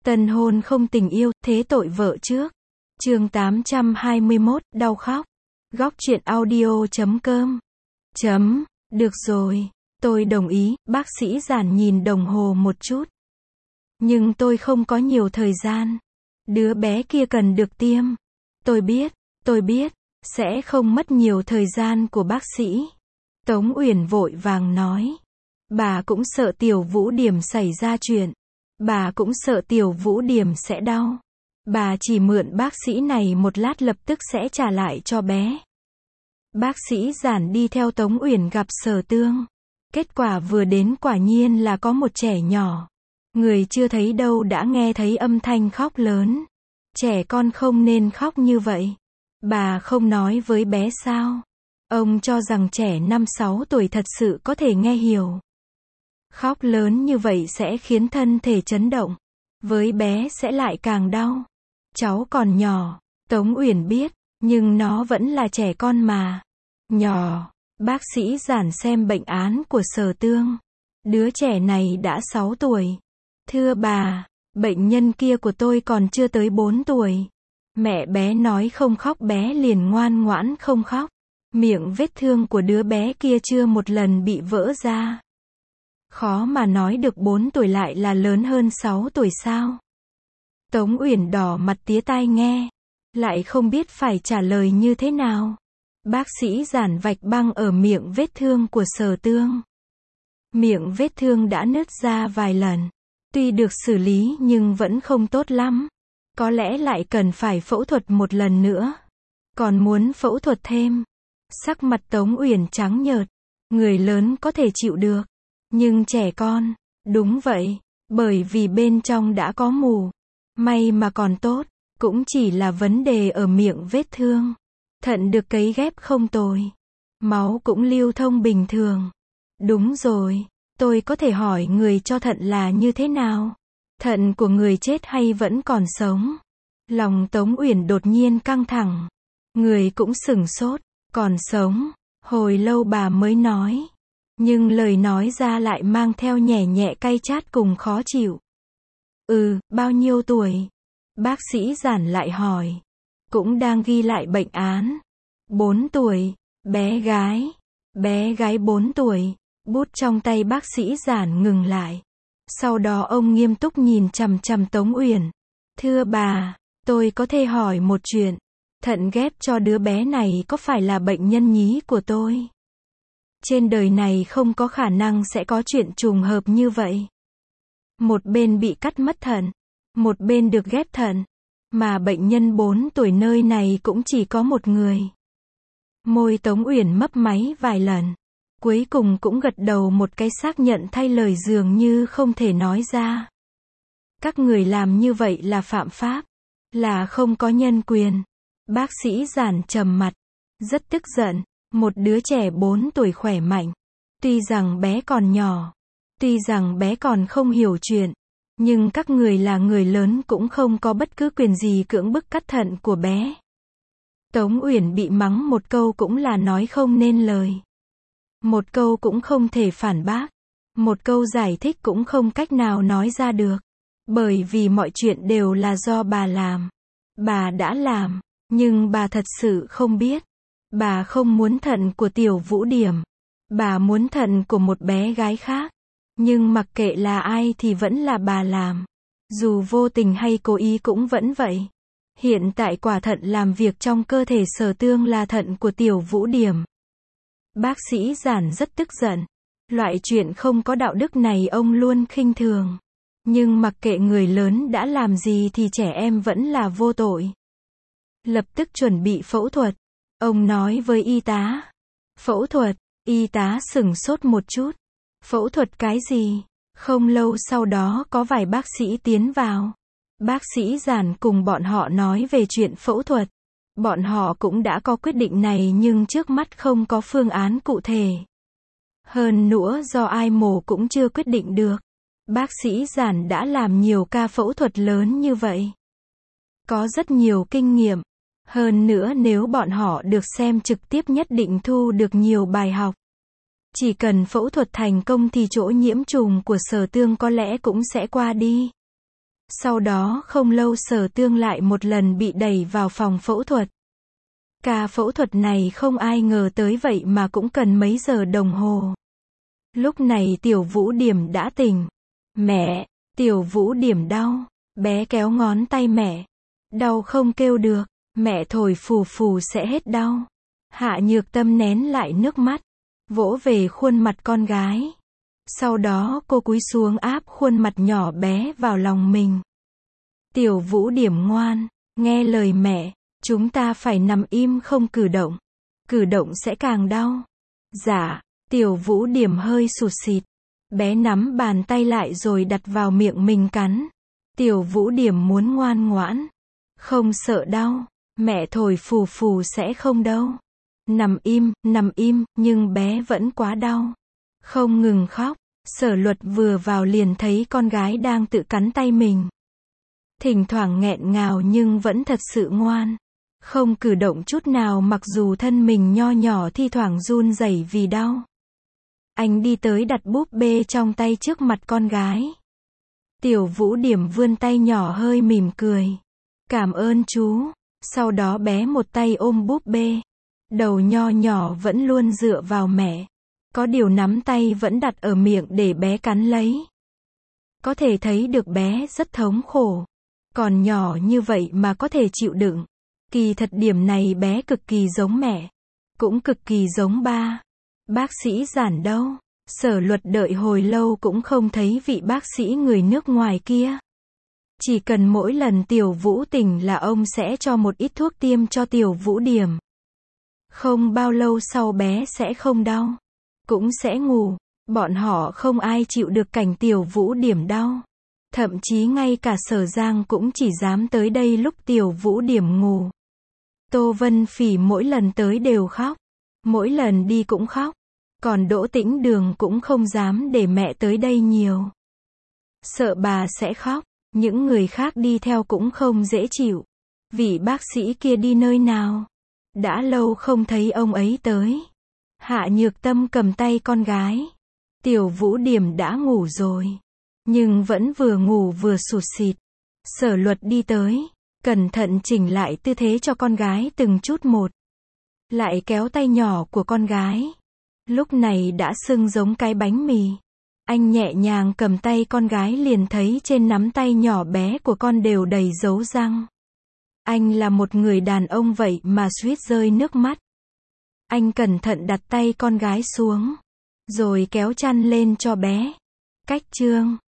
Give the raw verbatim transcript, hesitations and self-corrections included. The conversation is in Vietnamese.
Tân hôn không tình yêu, thế tội vợ trước. Chương tám trăm hai mươi mốt, đau khóc. Góc truyện audio chấm com. Chấm, được rồi, tôi đồng ý, bác sĩ Giản nhìn đồng hồ một chút. Nhưng tôi không có nhiều thời gian. Đứa bé kia cần được tiêm. Tôi biết, tôi biết, sẽ không mất nhiều thời gian của bác sĩ. Tống Uyển vội vàng nói. Bà cũng sợ Tiểu Vũ Điểm xảy ra chuyện. Bà cũng sợ Tiểu Vũ Điểm sẽ đau. Bà chỉ mượn bác sĩ này một lát lập tức sẽ trả lại cho bé. Bác sĩ Giản đi theo Tống Uyển gặp Sở Tương. Kết quả vừa đến quả nhiên là có một trẻ nhỏ. Người chưa thấy đâu đã nghe thấy âm thanh khóc lớn. Trẻ con không nên khóc như vậy. Bà không nói với bé sao? Ông cho rằng trẻ năm sáu tuổi thật sự có thể nghe hiểu. Khóc lớn như vậy sẽ khiến thân thể chấn động. Với bé sẽ lại càng đau. Cháu còn nhỏ, Tống Uyển biết, nhưng nó vẫn là trẻ con mà. Nhỏ, bác sĩ Giản xem bệnh án của Sở Tương. Đứa trẻ này đã sáu tuổi. Thưa bà, bệnh nhân kia của tôi còn chưa tới bốn tuổi. Mẹ bé nói không khóc bé liền ngoan ngoãn không khóc. Miệng vết thương của đứa bé kia chưa một lần bị vỡ ra. Khó mà nói được bốn tuổi lại là lớn hơn sáu tuổi sao? Tống Uyển đỏ mặt tía tai nghe. Lại không biết phải trả lời như thế nào. Bác sĩ Giản vạch băng ở miệng vết thương của Sở Tương. Miệng vết thương đã nứt ra vài lần. Tuy được xử lý nhưng vẫn không tốt lắm. Có lẽ lại cần phải phẫu thuật một lần nữa. Còn muốn phẫu thuật thêm. Sắc mặt Tống Uyển trắng nhợt. Người lớn có thể chịu được. Nhưng trẻ con, đúng vậy, bởi vì bên trong đã có mù. May mà còn tốt, cũng chỉ là vấn đề ở miệng vết thương. Thận được cấy ghép không tồi. Máu cũng lưu thông bình thường. Đúng rồi, tôi có thể hỏi người cho thận là như thế nào? Thận của người chết hay vẫn còn sống? Lòng Tống Uyển đột nhiên căng thẳng. Người cũng sửng sốt, còn sống. Hồi lâu bà mới nói. Nhưng lời nói ra lại mang theo nhẹ nhẹ cay chát cùng khó chịu. Ừ, bao nhiêu tuổi? Bác sĩ Giản lại hỏi. Cũng đang ghi lại bệnh án. Bốn tuổi, bé gái. Bé gái bốn tuổi. Bút trong tay bác sĩ Giản ngừng lại. Sau đó ông nghiêm túc nhìn chằm chằm Tống Uyển. Thưa bà, tôi có thể hỏi một chuyện. Thận ghép cho đứa bé này có phải là bệnh nhân nhí của tôi? Trên đời này không có khả năng sẽ có chuyện trùng hợp như vậy. Một bên bị cắt mất thận, một bên được ghép thận, mà bệnh nhân bốn tuổi nơi này cũng chỉ có một người. Môi Tống Uyển mấp máy vài lần, cuối cùng cũng gật đầu một cái xác nhận thay lời dường như không thể nói ra. Các người làm như vậy là phạm pháp, là không có nhân quyền. Bác sĩ Giản trầm mặt, rất tức giận. Một đứa trẻ bốn tuổi khỏe mạnh. Tuy rằng bé còn nhỏ. Tuy rằng bé còn không hiểu chuyện. Nhưng các người là người lớn cũng không có bất cứ quyền gì cưỡng bức cắt thận của bé. Tống Uyển bị mắng một câu cũng là nói không nên lời. Một câu cũng không thể phản bác. Một câu giải thích cũng không cách nào nói ra được. Bởi vì mọi chuyện đều là do bà làm. Bà đã làm. Nhưng bà thật sự không biết. Bà không muốn thận của Tiểu Vũ Điểm. Bà muốn thận của một bé gái khác. Nhưng mặc kệ là ai thì vẫn là bà làm. Dù vô tình hay cố ý cũng vẫn vậy. Hiện tại quả thận làm việc trong cơ thể Sở Tương là thận của Tiểu Vũ Điểm. Bác sĩ Giản rất tức giận. Loại chuyện không có đạo đức này ông luôn khinh thường. Nhưng mặc kệ người lớn đã làm gì thì trẻ em vẫn là vô tội. Lập tức chuẩn bị phẫu thuật. Ông nói với y tá. Phẫu thuật, y tá sửng sốt một chút. Phẫu thuật cái gì? Không lâu sau đó có vài bác sĩ tiến vào. Bác sĩ Giản cùng bọn họ nói về chuyện phẫu thuật. Bọn họ cũng đã có quyết định này nhưng trước mắt không có phương án cụ thể. Hơn nữa do ai mổ cũng chưa quyết định được. Bác sĩ Giản đã làm nhiều ca phẫu thuật lớn như vậy. Có rất nhiều kinh nghiệm. Hơn nữa nếu bọn họ được xem trực tiếp nhất định thu được nhiều bài học. Chỉ cần phẫu thuật thành công thì chỗ nhiễm trùng của Sở Tương có lẽ cũng sẽ qua đi. Sau đó không lâu Sở Tương lại một lần bị đẩy vào phòng phẫu thuật. Ca phẫu thuật này không ai ngờ tới vậy mà cũng cần mấy giờ đồng hồ. Lúc này Tiểu Vũ Điểm đã tỉnh. Mẹ, Tiểu Vũ Điểm đau. Bé kéo ngón tay mẹ. Đau không kêu được. Mẹ thổi phù phù sẽ hết đau. Hạ Nhược Tâm nén lại nước mắt, vỗ về khuôn mặt con gái. Sau đó cô cúi xuống áp khuôn mặt nhỏ bé vào lòng mình. Tiểu Vũ Điểm ngoan, nghe lời mẹ, chúng ta phải nằm im không cử động. Cử động sẽ càng đau. Dạ, Tiểu Vũ Điểm hơi sụt sịt. Bé nắm bàn tay lại rồi đặt vào miệng mình cắn. Tiểu Vũ Điểm muốn ngoan ngoãn. Không sợ đau, mẹ thổi phù phù sẽ không đâu. Nằm im, nằm im, nhưng bé vẫn quá đau. Không ngừng khóc. Sở Luật vừa vào liền thấy con gái đang tự cắn tay mình. Thỉnh thoảng nghẹn ngào nhưng vẫn thật sự ngoan. Không cử động chút nào mặc dù thân mình nho nhỏ thi thoảng run rẩy vì đau. Anh đi tới đặt búp bê trong tay trước mặt con gái. Tiểu Vũ Điểm vươn tay nhỏ hơi mỉm cười. Cảm ơn chú. Sau đó bé một tay ôm búp bê. Đầu nho nhỏ vẫn luôn dựa vào mẹ. Có điều nắm tay vẫn đặt ở miệng để bé cắn lấy. Có thể thấy được bé rất thống khổ. Còn nhỏ như vậy mà có thể chịu đựng. Kỳ thật điểm này bé cực kỳ giống mẹ. Cũng cực kỳ giống ba. Bác sĩ Giản đâu? Sở Luật đợi hồi lâu cũng không thấy vị bác sĩ người nước ngoài kia. Chỉ cần mỗi lần Tiểu Vũ tỉnh là ông sẽ cho một ít thuốc tiêm cho Tiểu Vũ Điểm. Không bao lâu sau bé sẽ không đau. Cũng sẽ ngủ. Bọn họ không ai chịu được cảnh Tiểu Vũ Điểm đau. Thậm chí ngay cả Sở Giang cũng chỉ dám tới đây lúc Tiểu Vũ Điểm ngủ. Tô Vân Phỉ mỗi lần tới đều khóc. Mỗi lần đi cũng khóc. Còn Đỗ Tĩnh Đường cũng không dám để mẹ tới đây nhiều. Sợ bà sẽ khóc. Những người khác đi theo cũng không dễ chịu. Vị bác sĩ kia đi nơi nào? Đã lâu không thấy ông ấy tới. Hạ Nhược Tâm cầm tay con gái. Tiểu Vũ Điểm đã ngủ rồi. Nhưng vẫn vừa ngủ vừa sụt sịt. Sở Luật đi tới. Cẩn thận chỉnh lại tư thế cho con gái từng chút một. Lại kéo tay nhỏ của con gái. Lúc này đã sưng giống cái bánh mì. Anh nhẹ nhàng cầm tay con gái liền thấy trên nắm tay nhỏ bé của con đều đầy dấu răng. Anh là một người đàn ông vậy mà suýt rơi nước mắt. Anh cẩn thận đặt tay con gái xuống. Rồi kéo chăn lên cho bé. Cách chương